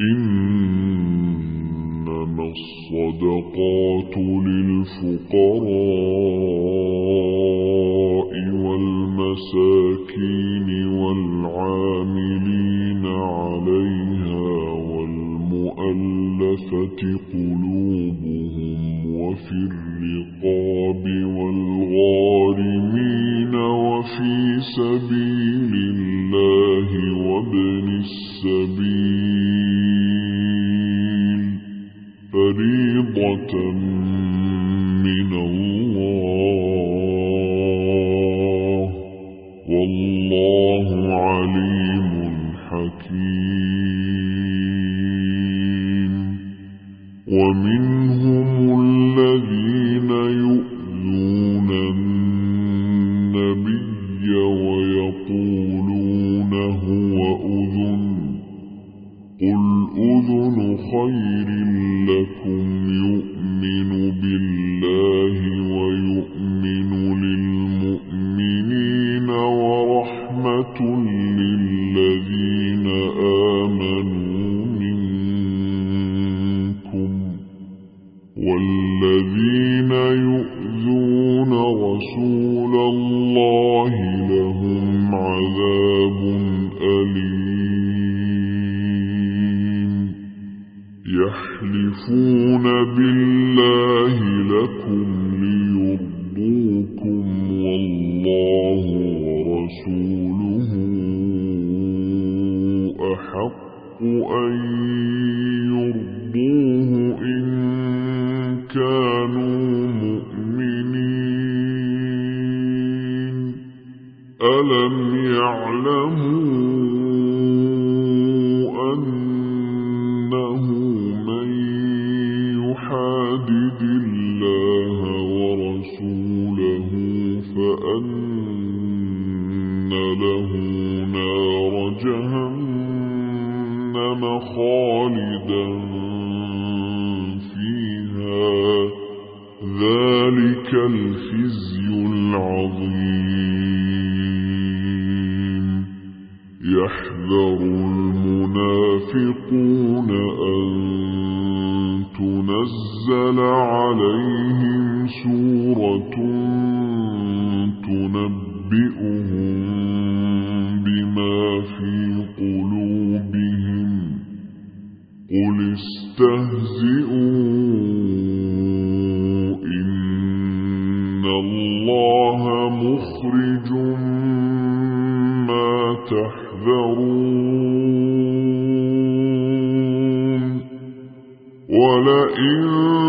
إنما الصدقات للفقراء والمساكين والعاملين عليها والمؤلفة قلوبهم وفي الرقاب والغارمين وفي سبيل الله وابن السبيل فريضة من الله والله عليم حكيم. ومنهم الذين يؤذون النبي ويقولون هو أذن قل أذن خير لكم يؤمن بالله ويؤمن للمؤمنين ورحمة للذين آمنوا منكم والذين يؤذون رسول الله لهم عذاب أليم. يحلفون بالله لكم ليرضوكم والله ورسوله أحق أن يرضوه إن كانوا مؤمنين. ألم يعلموا أنه من يحادد الله ورسوله فأن له نار جهنم خالدا فيها ذلك الخزي العظيم. يحذر المنافقون أن تنزل عليهم سورة تنبئهم بما في قلوبهم قل استهزئوا إن الله مخرج ما تحذرون. ولئن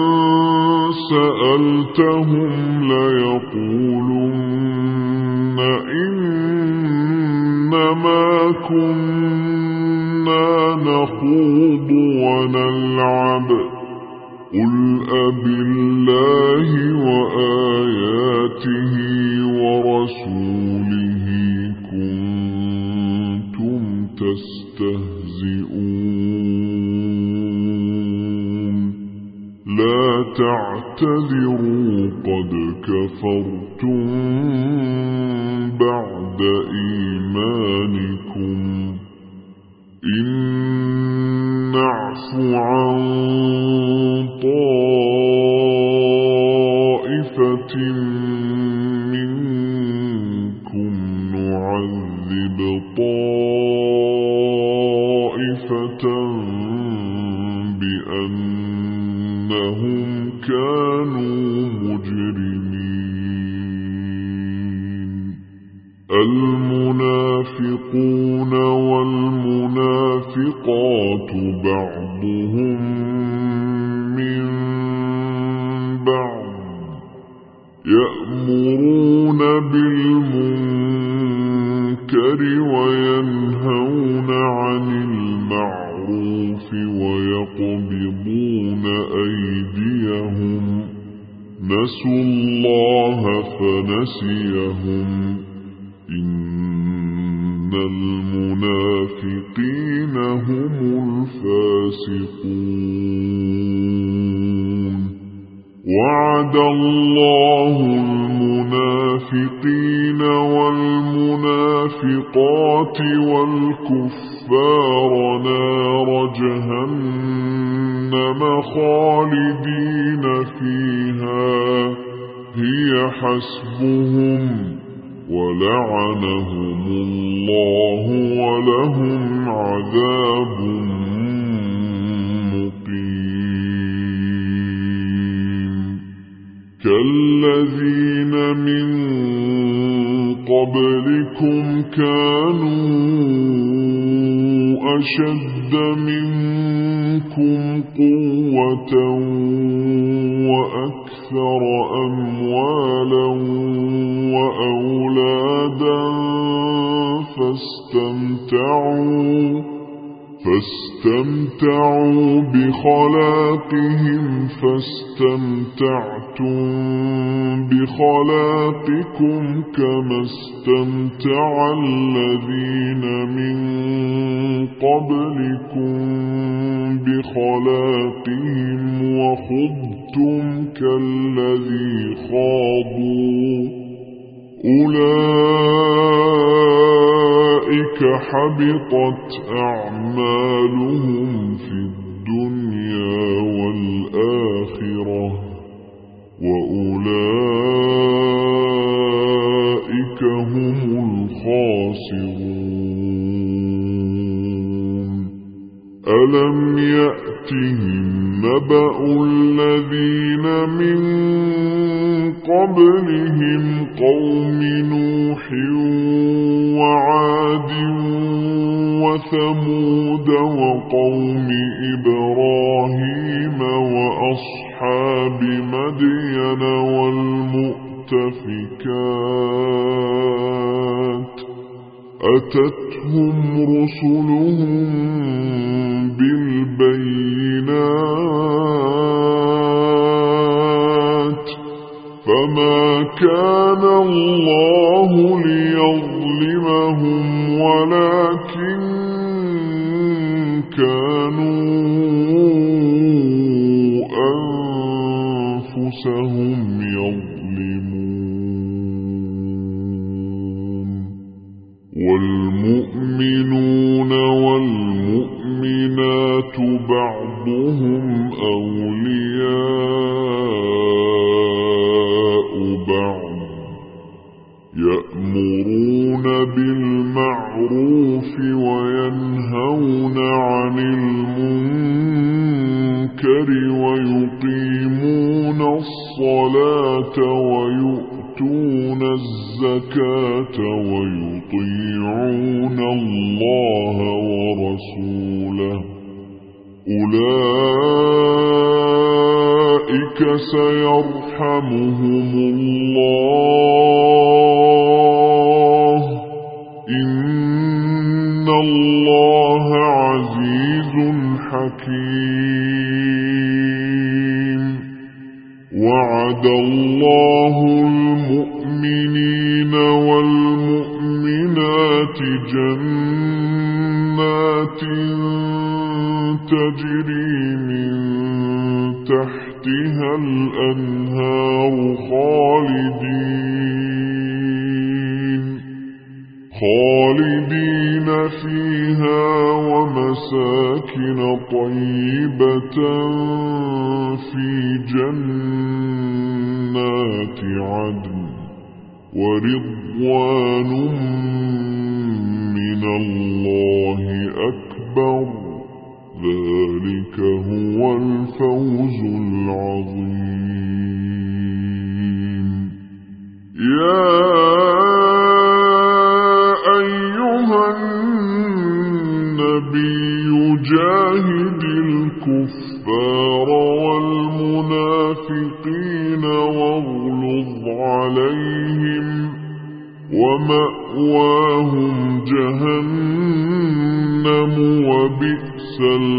سألتهم ليقولن إنما كنا نخوض ونلعب قل أبالله وآياته ورسوله كنتم تستهزئون لا تعتذروا قد كفرتم بعد إيمانكم إن نعف عن طائفة منكم نعذب طائفة بأنهم كانوا مجرمين. المنافقون والمنافقات بعضهم من بعض يأمرون بالمنكر وينهون عن المعروف ويقبضون أيديهم نسوا الله فنسيهم إن المنافقين هم الفاسقون. وعد الله المنافقين والمنافقات والكفار نار نار جهنم خالدين فيها هي حسبهم ولعنهم الله ولهم عذاب مقيم كالذين من قبلكم كانوا أشد منكم قوة وأكثر أموالا وأولادا فاستمتعوا بخلاقهم فاستمتعتم بخلاقكم كما استمتع الذين من قبلكم بخلاقهم وخضتم كالذي خاضوا أولئك حبطت أعمالهم في الدنيا والآخرة وأولئك هم الخاسرون ألم يأتهم نبأ الذين من قبلهم قوم نوح وعاد وثمود وقوم إبراهيم وأصحاب مدين والمؤتفكات أتتهم رسلهم بالبينات فما كان الله ليظلمهم ولكن كانوا أنفسهم يظلمون والمؤمنون والمؤمنات بعضهم أولياء بعض يأمرون بالمعروف وينهون عن المنكر ويقيمون الصلاة ويؤتون الزكاة ويطيعون الله ورسوله أولئك سيرحمهم الله إن الله عزيز حكيم وعد الله المؤمنين والمؤمنات جنات تجري من تحتها الأنهار خالدين فيها ومساكن طيبة في جنات عدن ورضوان من الله أكبر ذلك هو الفوز العظيم يا أيها النبي جاهد الكفار والمنافقين واغلظ عليهم ومأواهم جهنم وبئس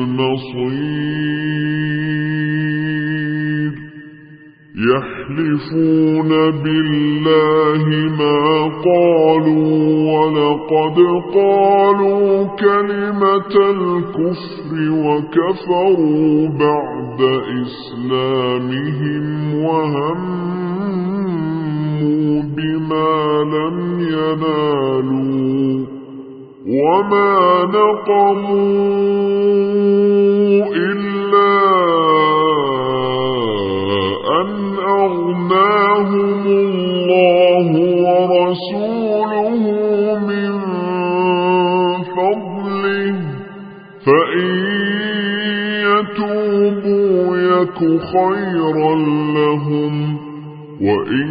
المصير يحلفون بالله ما قالوا ولقد قالوا كلمة الكفر وكفروا بعد إسلامهم وهموا بما لم ينالوا وما نقموا إلا أن أغناهم الله ورسوله من فضله فإن يتوبوا يك خيرا لهم وإن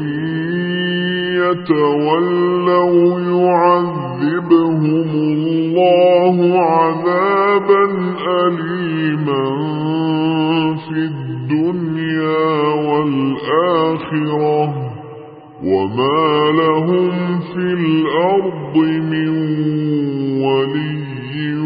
يتولوا يعذبهم الله عذابا أليما في الدنيا والآخرة وما لهم في الأرض من ولي